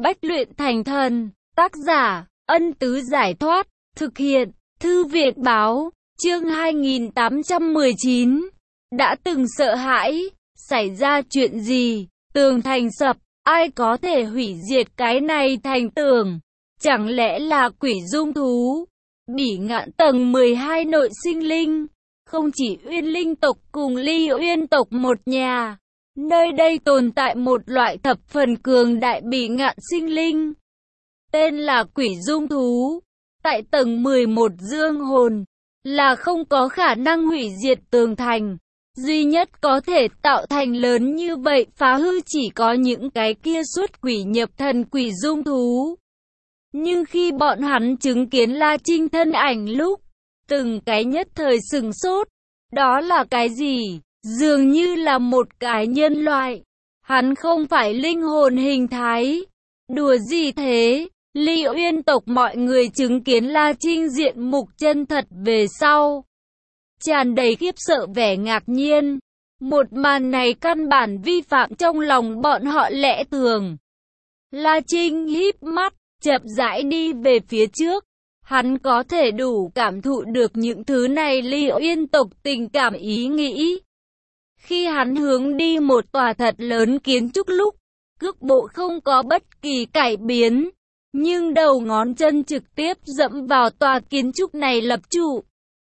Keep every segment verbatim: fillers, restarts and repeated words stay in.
Bách luyện thành thần. Tác giả, Ân Tứ Giải Thoát. Thực hiện, Thư viện Báo. Chương hai nghìn tám trăm mười chín. Đã từng sợ hãi. Xảy ra chuyện gì? Tường thành sập. Ai có thể hủy diệt cái này thành tường? Chẳng lẽ là quỷ dung thú? Bỉ Ngạn tầng mười hai nội sinh linh. Không chỉ Uyên Linh tộc cùng Ly Uyên tộc một nhà. Nơi đây tồn tại một loại thập phần cường đại Bỉ Ngạn sinh linh. Tên là quỷ dung thú. Tại tầng mười một dương hồn. Là không có khả năng hủy diệt tường thành. Duy nhất có thể tạo thành lớn như vậy phá hư chỉ có những cái kia xuất quỷ nhập thần quỷ dung thú. Nhưng khi bọn hắn chứng kiến La Trinh thân ảnh lúc, từng cái nhất thời sừng sốt. Đó là cái gì? Dường như là một cái nhân loại. Hắn không phải linh hồn hình thái. Đùa gì thế? Ly Uyên tộc mọi người chứng kiến La Trinh diện mục chân thật về sau. Tràn đầy khiếp sợ vẻ ngạc nhiên. Một màn này căn bản vi phạm trong lòng bọn họ lẽ thường. La Trinh híp mắt, chậm rãi đi về phía trước. Hắn có thể đủ cảm thụ được những thứ này Ly Uyên tộc tình cảm ý nghĩ. Khi hắn hướng đi một tòa thật lớn kiến trúc lúc, cước bộ không có bất kỳ cải biến. Nhưng đầu ngón chân trực tiếp dẫm vào tòa kiến trúc này lập trụ.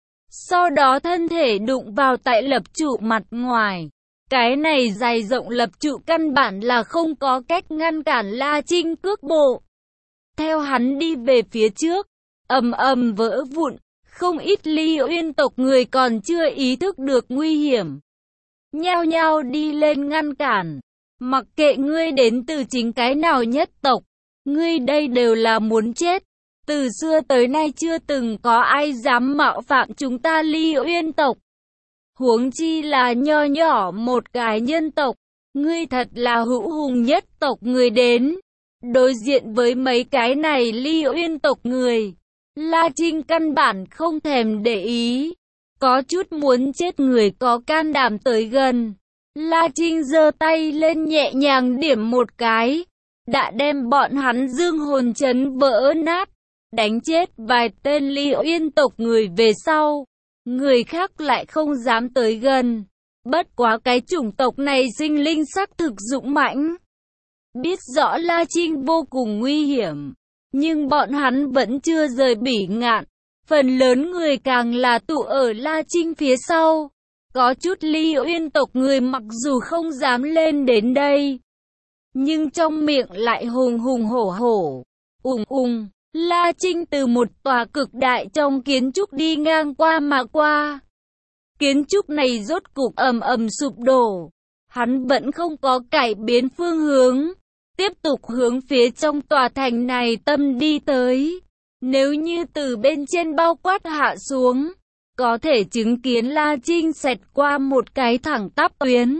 Sau đó thân thể đụng vào tại lập trụ mặt ngoài. Cái này dày rộng lập trụ căn bản là không có cách ngăn cản La Trinh cước bộ. Theo hắn đi về phía trước, ầm ầm vỡ vụn, không ít Ly Uyên tộc người còn chưa ý thức được nguy hiểm. Nhao nhao đi lên ngăn cản. Mặc kệ ngươi đến từ chính cái nào nhất tộc, ngươi đây đều là muốn chết. Từ xưa tới nay chưa từng có ai dám mạo phạm chúng ta Ly Uyên tộc. Huống chi là nho nhỏ một cái nhân tộc. Ngươi thật là hữu hùng nhất tộc người đến. Đối diện với mấy cái này Ly Uyên tộc người, La Trinh căn bản không thèm để ý. Có chút muốn chết người có can đảm tới gần. La Trinh giơ tay lên nhẹ nhàng điểm một cái. Đã đem bọn hắn dương hồn chấn vỡ nát. Đánh chết vài tên Ly Uyên tộc người về sau. Người khác lại không dám tới gần. Bất quá cái chủng tộc này sinh linh sắc thực dũng mãnh. Biết rõ La Trinh vô cùng nguy hiểm. Nhưng bọn hắn vẫn chưa rời Bỉ Ngạn. Phần lớn người càng là tụ ở La Trinh phía sau. Có chút Ly Uyên tộc người mặc dù không dám lên đến đây, nhưng trong miệng lại hùng hùng hổ hổ. Ùng ùng, La Trinh từ một tòa cực đại trong kiến trúc đi ngang qua mà qua. Kiến trúc này rốt cục ầm ầm sụp đổ. Hắn vẫn không có cải biến phương hướng. Tiếp tục hướng phía trong tòa thành này tâm đi tới. Nếu như từ bên trên bao quát hạ xuống, có thể chứng kiến La Trinh xẹt qua một cái thẳng tắp tuyến.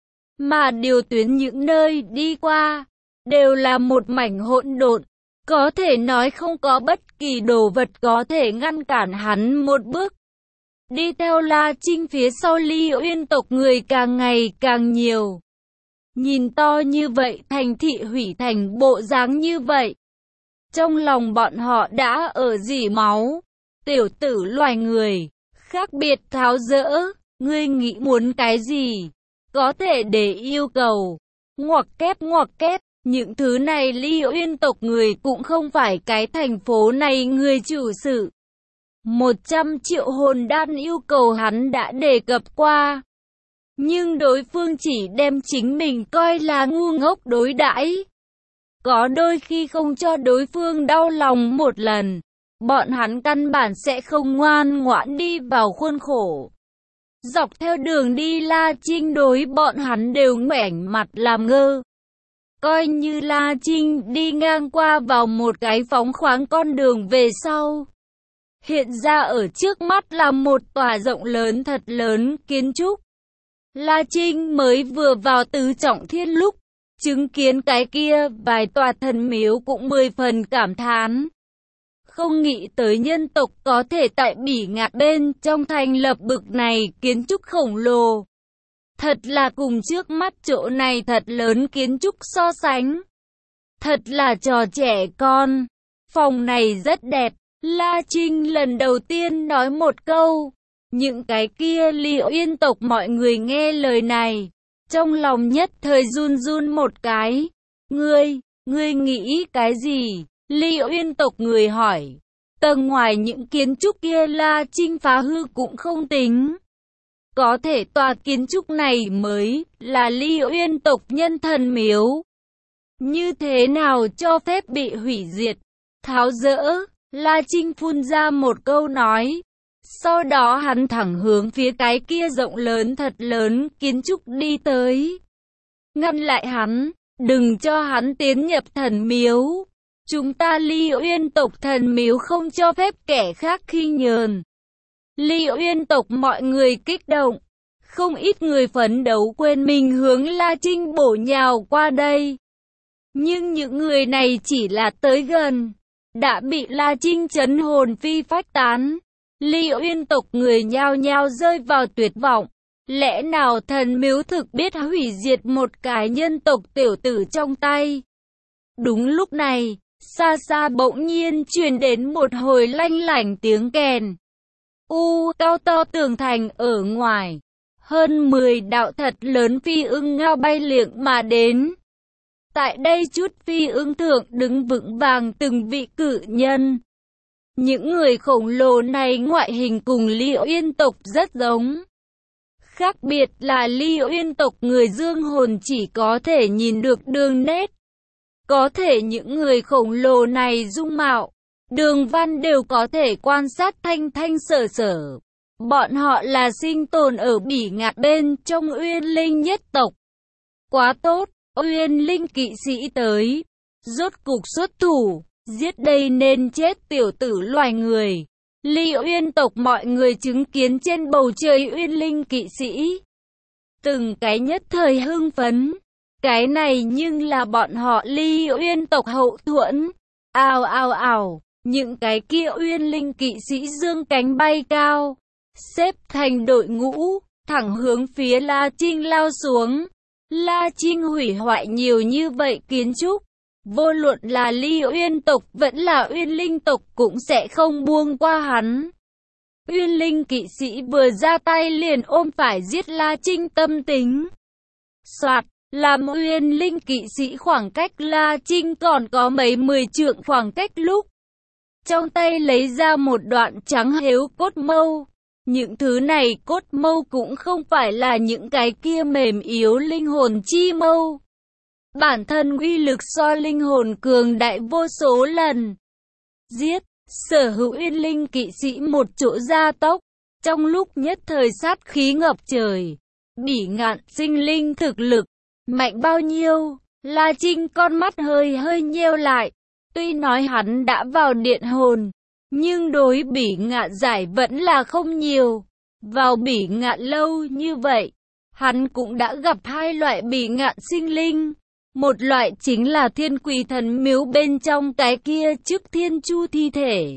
Mà điều tuyến những nơi đi qua, đều là một mảnh hỗn độn. Có thể nói không có bất kỳ đồ vật có thể ngăn cản hắn một bước. Đi theo La Trinh phía sau Ly Uyên tộc người càng ngày càng nhiều. Nhìn to như vậy, thành thị hủy thành bộ dáng như vậy. Trong lòng bọn họ đã ở rỉ máu. Tiểu tử loài người, khác biệt tháo dỡ, ngươi nghĩ muốn cái gì? Có thể để yêu cầu. Ngoặc kép ngoặc kép, những thứ này Ly Uyên tộc người cũng không phải cái thành phố này người chủ sự. một trăm triệu hồn đan yêu cầu hắn đã đề cập qua. Nhưng đối phương chỉ đem chính mình coi là ngu ngốc đối đãi. Có đôi khi không cho đối phương đau lòng một lần, bọn hắn căn bản sẽ không ngoan ngoãn đi vào khuôn khổ. Dọc theo đường đi La Trinh đối bọn hắn đều ngoảnh mặt làm ngơ. Coi như La Trinh đi ngang qua vào một cái phóng khoáng con đường về sau. Hiện ra ở trước mắt là một tòa rộng lớn thật lớn kiến trúc. La Trinh mới vừa vào tứ trọng thiên lúc, chứng kiến cái kia vài tòa thần miếu cũng mười phần cảm thán. Không nghĩ tới nhân tộc có thể tại Bỉ Ngạn bên trong thành lập bực này kiến trúc khổng lồ. Thật là cùng trước mắt chỗ này thật lớn kiến trúc so sánh. Thật là trò trẻ con. Phòng này rất đẹp. La Trinh lần đầu tiên nói một câu. Những cái kia Ly Uyên tộc mọi người nghe lời này. Trong lòng nhất thời run run một cái. Ngươi, ngươi nghĩ cái gì? Ly Uyên tộc người hỏi. Tầng ngoài những kiến trúc kia La Trinh phá hư cũng không tính. Có thể tòa kiến trúc này mới là Ly Uyên tộc nhân thần miếu. Như thế nào cho phép bị hủy diệt? Tháo dỡ, La Trinh phun ra một câu nói. Sau đó hắn thẳng hướng phía cái kia rộng lớn thật lớn kiến trúc đi tới. Ngăn lại hắn, đừng cho hắn tiến nhập thần miếu. Chúng ta Ly Uyên tộc thần miếu không cho phép kẻ khác khi nhờn. Ly Uyên tộc mọi người kích động. Không ít người phấn đấu quên mình hướng La Trinh bổ nhào qua đây. Nhưng những người này chỉ là tới gần. Đã bị La Trinh chấn hồn phi phách tán. Ly Uyên tộc người nhao nhao rơi vào tuyệt vọng. Lẽ nào thần miếu thực biết hủy diệt một cái nhân tộc tiểu tử trong tay? Đúng lúc này, xa xa bỗng nhiên truyền đến một hồi lanh lảnh tiếng kèn. U cao to tường thành ở ngoài. Hơn mười đạo thật lớn phi ưng ngao bay liệng mà đến. Tại đây chút phi ưng thượng đứng vững vàng từng vị cự nhân. Những người khổng lồ này ngoại hình cùng Ly Uyên tộc rất giống. Khác biệt là Ly Uyên tộc người dương hồn chỉ có thể nhìn được đường nét. Có thể những người khổng lồ này dung mạo, đường văn đều có thể quan sát thanh thanh sở sở. Bọn họ là sinh tồn ở bỉ ngạn bên trong Uyên Linh nhất tộc. Quá tốt, Uyên Linh kỵ sĩ tới. Rốt cục xuất thủ, giết đây nên chết tiểu tử loài người. Ly Uyên tộc mọi người chứng kiến trên bầu trời Uyên Linh kỵ sĩ. Từng cái nhất thời hưng phấn. Cái này nhưng là bọn họ Ly Uyên tộc hậu thuẫn. Ào ào ào, những cái kia Uyên Linh kỵ sĩ dương cánh bay cao. Xếp thành đội ngũ, thẳng hướng phía La Trinh lao xuống. La Trinh hủy hoại nhiều như vậy kiến trúc. Vô luận là Ly Uyên tộc vẫn là Uyên Linh tộc cũng sẽ không buông qua hắn. Uyên Linh kỵ sĩ vừa ra tay liền ôm phải giết La Trinh tâm tính. Soạt, làm Uyên Linh kỵ sĩ khoảng cách La Trinh còn có mấy mười trượng khoảng cách lúc. Trong tay lấy ra một đoạn trắng hếu cốt mâu. Những thứ này cốt mâu cũng không phải là những cái kia mềm yếu linh hồn chi mâu. Bản thân uy lực so linh hồn cường đại vô số lần. Giết, sở hữu Uyên Linh kỵ sĩ một chỗ gia tốc. Trong lúc nhất thời sát khí ngập trời. Bỉ ngạn sinh linh thực lực. Mạnh bao nhiêu? La Trinh con mắt hơi hơi nheo lại. Tuy nói hắn đã vào điện hồn. Nhưng đối bỉ ngạn giải vẫn là không nhiều. Vào bỉ ngạn lâu như vậy. Hắn cũng đã gặp hai loại bỉ ngạn sinh linh. Một loại chính là thiên quỷ thần miếu bên trong cái kia trước thiên chu thi thể.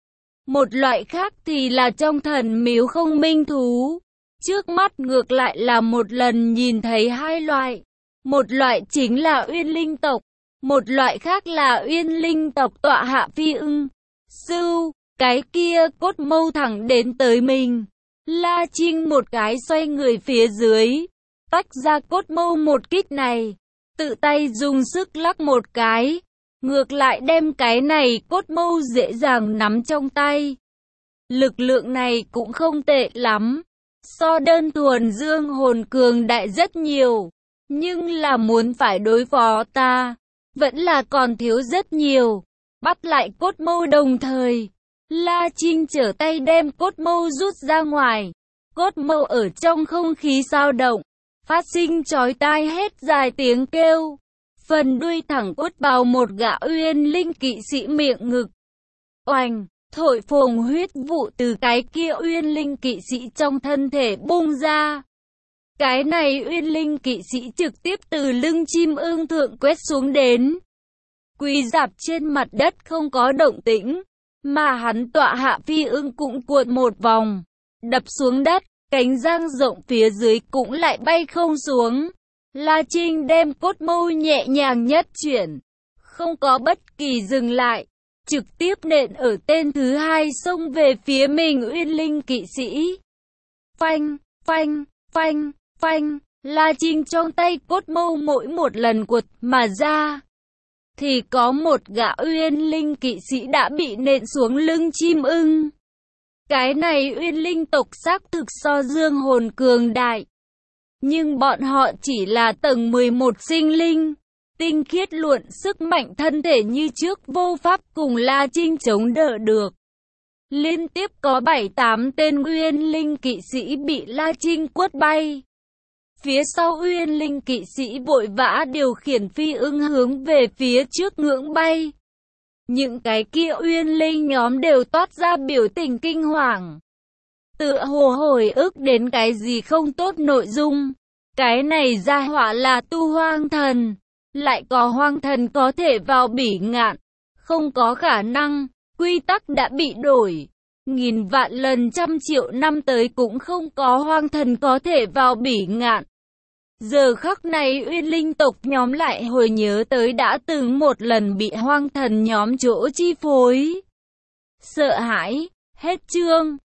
Một loại khác thì là trong thần miếu không minh thú. Trước mắt ngược lại là một lần nhìn thấy hai loại. Một loại chính là Uyên Linh tộc. Một loại khác là Uyên Linh tộc tọa hạ phi ưng. Sưu, cái kia cốt mâu thẳng đến tới mình. La Trinh một cái xoay người phía dưới. Tách ra cốt mâu một kích này. Tự tay dùng sức lắc một cái. Ngược lại đem cái này cốt mâu dễ dàng nắm trong tay. Lực lượng này cũng không tệ lắm. So đơn thuần dương hồn cường đại rất nhiều. Nhưng là muốn phải đối phó ta. Vẫn là còn thiếu rất nhiều. Bắt lại cốt mâu đồng thời. La Trinh trở tay đem cốt mâu rút ra ngoài. Cốt mâu ở trong không khí dao động. Phát sinh chói tai hết dài tiếng kêu. Phần đuôi thẳng quất vào một gã Uyên Linh kỵ sĩ miệng ngực. Oanh, thổi phồng huyết vụ từ cái kia Uyên Linh kỵ sĩ trong thân thể bung ra. Cái này Uyên Linh kỵ sĩ trực tiếp từ lưng chim ưng thượng quét xuống đến. Quỳ dạp trên mặt đất không có động tĩnh. Mà hắn tọa hạ phi ưng cũng cuộn một vòng. Đập xuống đất. Cánh giang rộng phía dưới cũng lại bay không xuống. La Trinh đem cốt mâu nhẹ nhàng nhất chuyển. không có bất kỳ dừng lại, trực tiếp nện ở tên thứ hai xông về phía mình Uyên Linh kỵ sĩ. Phanh, phanh, phanh, phanh, La Trinh trong tay cốt mâu mỗi một lần quật mà ra, thì có một gã Uyên Linh kỵ sĩ đã bị nện xuống lưng chim ưng. Cái này Uyên Linh tộc xác thực so dương hồn cường đại, nhưng bọn họ chỉ là tầng mười một sinh linh, tinh khiết luận sức mạnh thân thể như trước vô pháp cùng La Trinh chống đỡ được. Liên tiếp có bảy tám tên Uyên Linh kỵ sĩ bị La Trinh quất bay. Phía sau Uyên Linh kỵ sĩ vội vã điều khiển phi ưng hướng về phía trước ngưỡng bay. Những cái kia Uyên Linh nhóm đều toát ra biểu tình kinh hoàng, tựa hồ hồi ức đến cái gì không tốt nội dung. Cái này gia hỏa là tu hoang thần, lại có hoang thần có thể vào bỉ ngạn, không có khả năng, quy tắc đã bị đổi. Nghìn vạn lần trăm triệu năm tới cũng không có hoang thần có thể vào bỉ ngạn. Giờ khắc này Uyên Linh tộc nhóm lại hồi nhớ tới đã từng một lần bị hoang thần nhóm chỗ chi phối. Sợ hãi, hết chương.